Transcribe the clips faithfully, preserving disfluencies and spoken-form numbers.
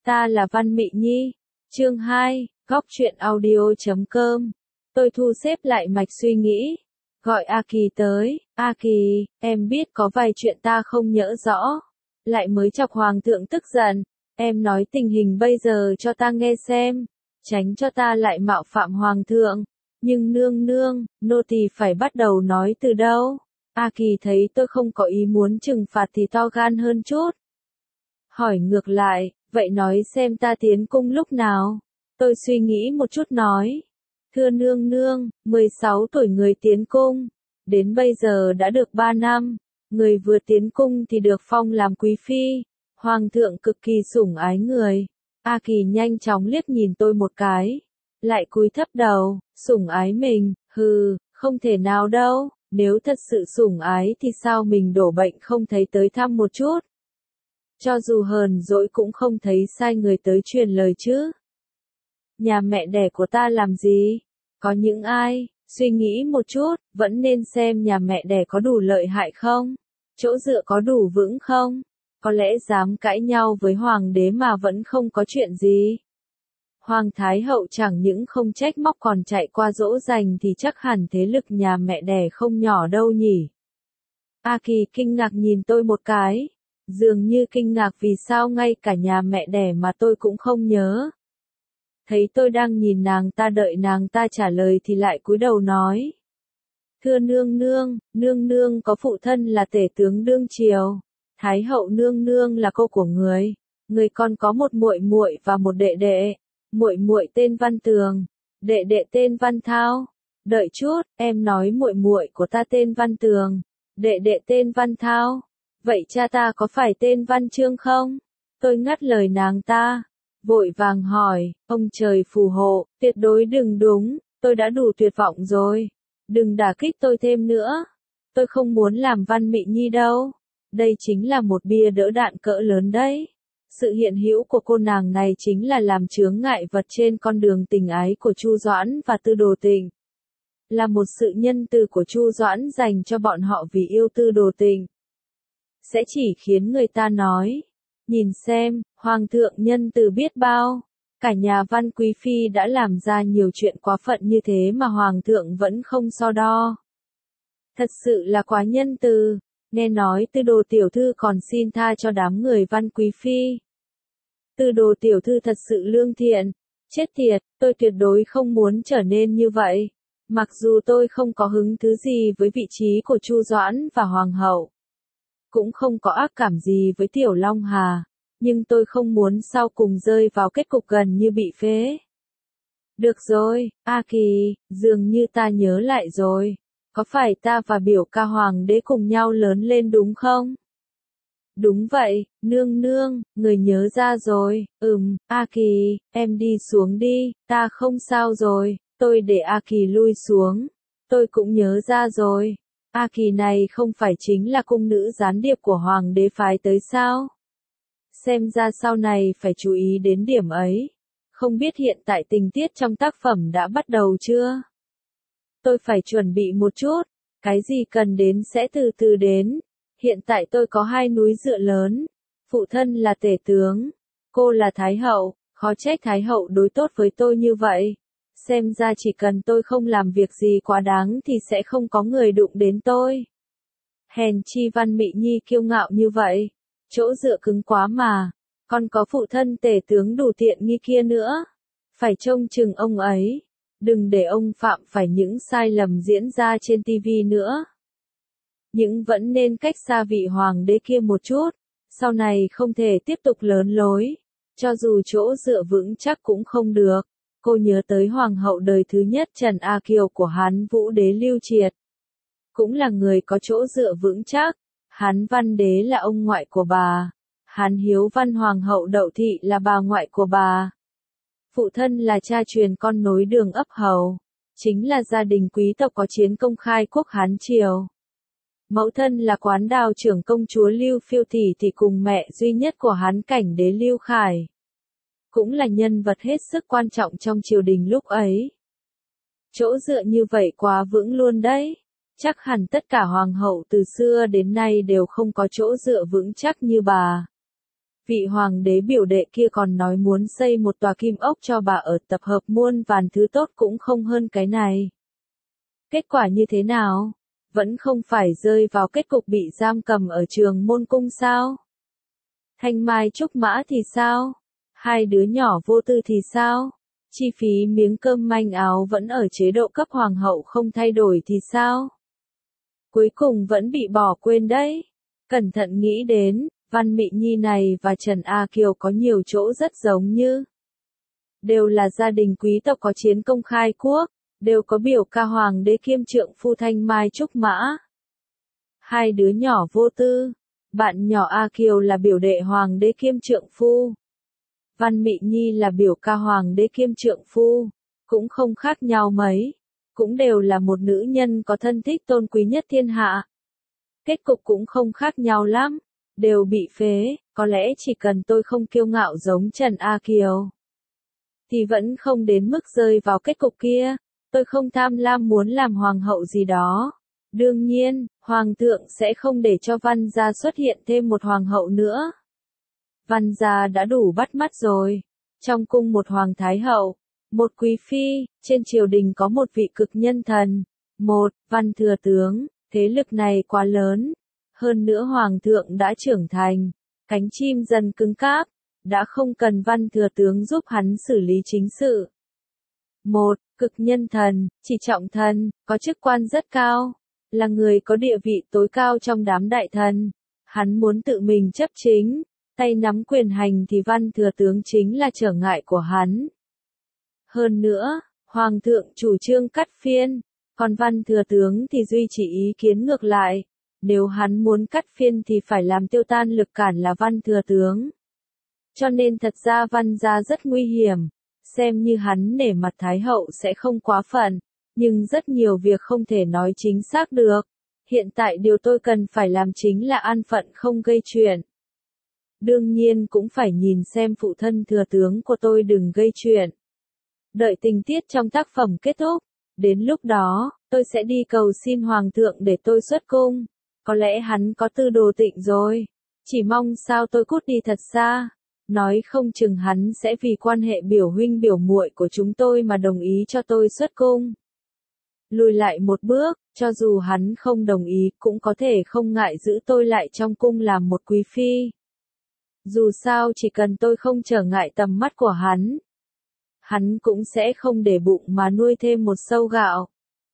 Ta là Văn Mị Nhi. Chương hai, góc truyện audio chấm com. Tôi thu xếp lại mạch suy nghĩ. Gọi A Kỳ tới. A Kỳ, em biết có vài chuyện ta không nhớ rõ. Lại mới chọc Hoàng thượng tức giận. Em nói tình hình bây giờ cho ta nghe xem. Tránh cho ta lại mạo phạm Hoàng thượng. Nhưng nương nương, nô tỳ phải bắt đầu nói từ đâu? A Kỳ thấy tôi không có ý muốn trừng phạt thì to gan hơn chút. Hỏi ngược lại, vậy nói xem ta tiến cung lúc nào? Tôi suy nghĩ một chút nói. Thưa nương nương, mười sáu tuổi người tiến cung. Đến bây giờ đã được ba năm. Người vừa tiến cung thì được phong làm quý phi. Hoàng thượng cực kỳ sủng ái người. A Kỳ nhanh chóng liếc nhìn tôi một cái. Lại cúi thấp đầu, sủng ái mình, hừ, không thể nào đâu. Nếu thật sự sủng ái thì sao mình đổ bệnh không thấy tới thăm một chút? Cho dù hờn dỗi cũng không thấy sai người tới truyền lời chứ. Nhà mẹ đẻ của ta làm gì? Có những ai? Suy nghĩ một chút, vẫn nên xem nhà mẹ đẻ có đủ lợi hại không? Chỗ dựa có đủ vững không? Có lẽ dám cãi nhau với hoàng đế mà vẫn không có chuyện gì. Hoàng Thái Hậu chẳng những không trách móc còn chạy qua dỗ dành thì chắc hẳn thế lực nhà mẹ đẻ không nhỏ đâu nhỉ. A Kỳ kinh ngạc nhìn tôi một cái. Dường như kinh ngạc vì sao ngay cả nhà mẹ đẻ mà tôi cũng không nhớ. Thấy tôi đang nhìn nàng ta đợi nàng ta trả lời thì lại cúi đầu nói. Thưa nương nương, nương nương có phụ thân là tể tướng đương triều. Thái hậu nương nương là cô của người. Người còn có một muội muội và một đệ đệ. Muội muội tên Văn Tường, đệ đệ tên Văn Thao. Đợi chút, em nói muội muội của ta tên Văn Tường, đệ đệ tên Văn Thao. Vậy cha ta có phải tên Văn Chương không? Tôi ngắt lời nàng ta, vội vàng hỏi, ông trời phù hộ, tuyệt đối đừng đúng, tôi đã đủ tuyệt vọng rồi. Đừng đả kích tôi thêm nữa. Tôi không muốn làm Văn Mị Nhi đâu. Đây chính là một bia đỡ đạn cỡ lớn đấy. Sự hiện hữu của cô nàng này chính là làm chướng ngại vật trên con đường tình ái của Chu Doãn và Tư Đồ Tịnh. Là một sự nhân từ của Chu Doãn dành cho bọn họ vì yêu Tư Đồ Tịnh. Sẽ chỉ khiến người ta nói, nhìn xem, Hoàng thượng nhân từ biết bao. Cả nhà Văn Quý Phi đã làm ra nhiều chuyện quá phận như thế mà Hoàng thượng vẫn không so đo. Thật sự là quá nhân từ. Nghe nói Tư Đồ tiểu thư còn xin tha cho đám người Văn Quý Phi. Tư Đồ tiểu thư thật sự lương thiện. Chết tiệt, tôi tuyệt đối không muốn trở nên như vậy. Mặc dù tôi không có hứng thứ gì với vị trí của Chu Doãn và Hoàng hậu. Cũng không có ác cảm gì với Tiểu Long Hà. Nhưng tôi không muốn sau cùng rơi vào kết cục gần như bị phế. Được rồi, A Kỳ, dường như ta nhớ lại rồi. Có phải ta và biểu ca hoàng đế cùng nhau lớn lên đúng không? Đúng vậy, nương nương, người nhớ ra rồi, ừm, A Kỳ, em đi xuống đi, ta không sao rồi, tôi để A Kỳ lui xuống. Tôi cũng nhớ ra rồi, A Kỳ này không phải chính là cung nữ gián điệp của hoàng đế phái tới sao? Xem ra sau này phải chú ý đến điểm ấy. Không biết hiện tại tình tiết trong tác phẩm đã bắt đầu chưa? Tôi phải chuẩn bị một chút, cái gì cần đến sẽ từ từ đến. Hiện tại tôi có hai núi dựa lớn. Phụ thân là tể tướng, cô là Thái hậu, khó trách Thái hậu đối tốt với tôi như vậy. Xem ra chỉ cần tôi không làm việc gì quá đáng thì sẽ không có người đụng đến tôi. Hèn chi Văn Mị Nhi kiêu ngạo như vậy. Chỗ dựa cứng quá mà. Còn có phụ thân tể tướng đủ tiện nghi kia nữa. Phải trông chừng ông ấy. Đừng để ông phạm phải những sai lầm diễn ra trên ti vi nữa. Nhưng vẫn nên cách xa vị hoàng đế kia một chút. Sau này không thể tiếp tục lớn lối. Cho dù chỗ dựa vững chắc cũng không được. Cô nhớ tới hoàng hậu đời thứ nhất Trần A Kiều của Hán Vũ đế Lưu Triệt. Cũng là người có chỗ dựa vững chắc. Hán Văn đế là ông ngoại của bà. Hán Hiếu Văn hoàng hậu Đậu Thị là bà ngoại của bà. Phụ thân là cha truyền con nối đường ấp hầu. Chính là gia đình quý tộc có chiến công khai quốc Hán Triều. Mẫu thân là Quán Đào trưởng công chúa Lưu Phiêu Tỷ thì cùng mẹ duy nhất của Hán Cảnh đế Lưu Khải. Cũng là nhân vật hết sức quan trọng trong triều đình lúc ấy. Chỗ dựa như vậy quá vững luôn đấy. Chắc hẳn tất cả hoàng hậu từ xưa đến nay đều không có chỗ dựa vững chắc như bà. Vị hoàng đế biểu đệ kia còn nói muốn xây một tòa kim ốc cho bà ở, tập hợp muôn vàn thứ tốt cũng không hơn cái này. Kết quả như thế nào? Vẫn không phải rơi vào kết cục bị giam cầm ở Trường Môn Cung sao? Thanh Mai Trúc Mã thì sao? Hai đứa nhỏ vô tư thì sao? Chi phí miếng cơm manh áo vẫn ở chế độ cấp hoàng hậu không thay đổi thì sao? Cuối cùng vẫn bị bỏ quên đấy. Cẩn thận nghĩ đến, Văn Mị Nhi này và Trần A Kiều có nhiều chỗ rất giống như. Đều là gia đình quý tộc có chiến công khai quốc, đều có biểu ca hoàng đế kiêm trượng phu Thanh Mai Trúc Mã. Hai đứa nhỏ vô tư, bạn nhỏ A Kiều là biểu đệ hoàng đế kiêm trượng phu. Văn Mị Nhi là biểu ca hoàng đế kiêm trượng phu, cũng không khác nhau mấy, cũng đều là một nữ nhân có thân thích tôn quý nhất thiên hạ. Kết cục cũng không khác nhau lắm, đều bị phế, có lẽ chỉ cần tôi không kiêu ngạo giống Trần A Kiều, thì vẫn không đến mức rơi vào kết cục kia, tôi không tham lam muốn làm hoàng hậu gì đó. Đương nhiên, hoàng thượng sẽ không để cho Văn gia xuất hiện thêm một hoàng hậu nữa. Văn gia đã đủ bắt mắt rồi. Trong cung một hoàng thái hậu, một quý phi, trên triều đình có một vị cực nhân thần, một văn thừa tướng, thế lực này quá lớn. Hơn nữa hoàng thượng đã trưởng thành, cánh chim dần cứng cáp, đã không cần văn thừa tướng giúp hắn xử lý chính sự. Một cực nhân thần, chỉ trọng thần, có chức quan rất cao, là người có địa vị tối cao trong đám đại thần. Hắn muốn tự mình chấp chính, tay nắm quyền hành thì văn thừa tướng chính là trở ngại của hắn. Hơn nữa, hoàng thượng chủ trương cắt phiên, còn văn thừa tướng thì duy trì ý kiến ngược lại. Nếu hắn muốn cắt phiên thì phải làm tiêu tan lực cản là văn thừa tướng. Cho nên thật ra văn gia rất nguy hiểm, xem như hắn nể mặt thái hậu sẽ không quá phận, nhưng rất nhiều việc không thể nói chính xác được. Hiện tại điều tôi cần phải làm chính là an phận không gây chuyện. Đương nhiên cũng phải nhìn xem phụ thân thừa tướng của tôi đừng gây chuyện. Đợi tình tiết trong tác phẩm kết thúc, đến lúc đó, tôi sẽ đi cầu xin hoàng thượng để tôi xuất cung. Có lẽ hắn có tư đồ tịnh rồi. Chỉ mong sao tôi cút đi thật xa. Nói không chừng hắn sẽ vì quan hệ biểu huynh biểu muội của chúng tôi mà đồng ý cho tôi xuất cung. Lùi lại một bước, cho dù hắn không đồng ý cũng có thể không ngại giữ tôi lại trong cung làm một quý phi. Dù sao chỉ cần tôi không trở ngại tầm mắt của hắn, hắn cũng sẽ không để bụng mà nuôi thêm một sâu gạo.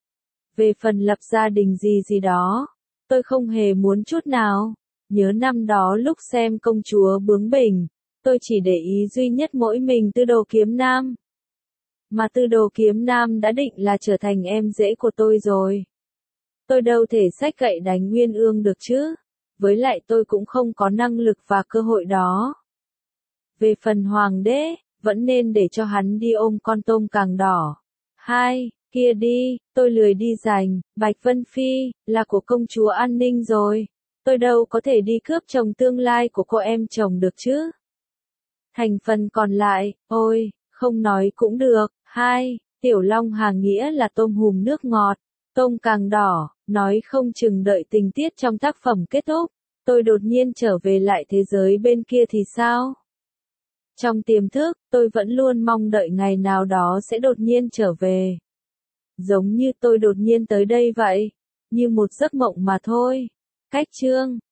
Về phần lập gia đình gì gì đó, tôi không hề muốn chút nào. Nhớ năm đó lúc xem công chúa bướng bỉnh, tôi chỉ để ý duy nhất mỗi mình Tư Đồ Kiếm Nam. Mà Tư Đồ Kiếm Nam đã định là trở thành em rể của tôi rồi. Tôi đâu thể xách gậy đánh Nguyên Ương được chứ. Với lại tôi cũng không có năng lực và cơ hội đó. Về phần hoàng đế, vẫn nên để cho hắn đi ôm con tôm càng đỏ. Hai, kia đi, tôi lười đi giành, Bạch Vân Phi, là của công chúa An Ninh rồi. Tôi đâu có thể đi cướp chồng tương lai của cô em chồng được chứ. Thành phần còn lại, ôi, không nói cũng được. Hai, Tiểu Long hàng nghĩa là tôm hùm nước ngọt, tôm càng đỏ, nói không chừng đợi tình tiết trong tác phẩm kết thúc, tôi đột nhiên trở về lại thế giới bên kia thì sao? Trong tiềm thức, tôi vẫn luôn mong đợi ngày nào đó sẽ đột nhiên trở về. Giống như tôi đột nhiên tới đây vậy, như một giấc mộng mà thôi. Cách chương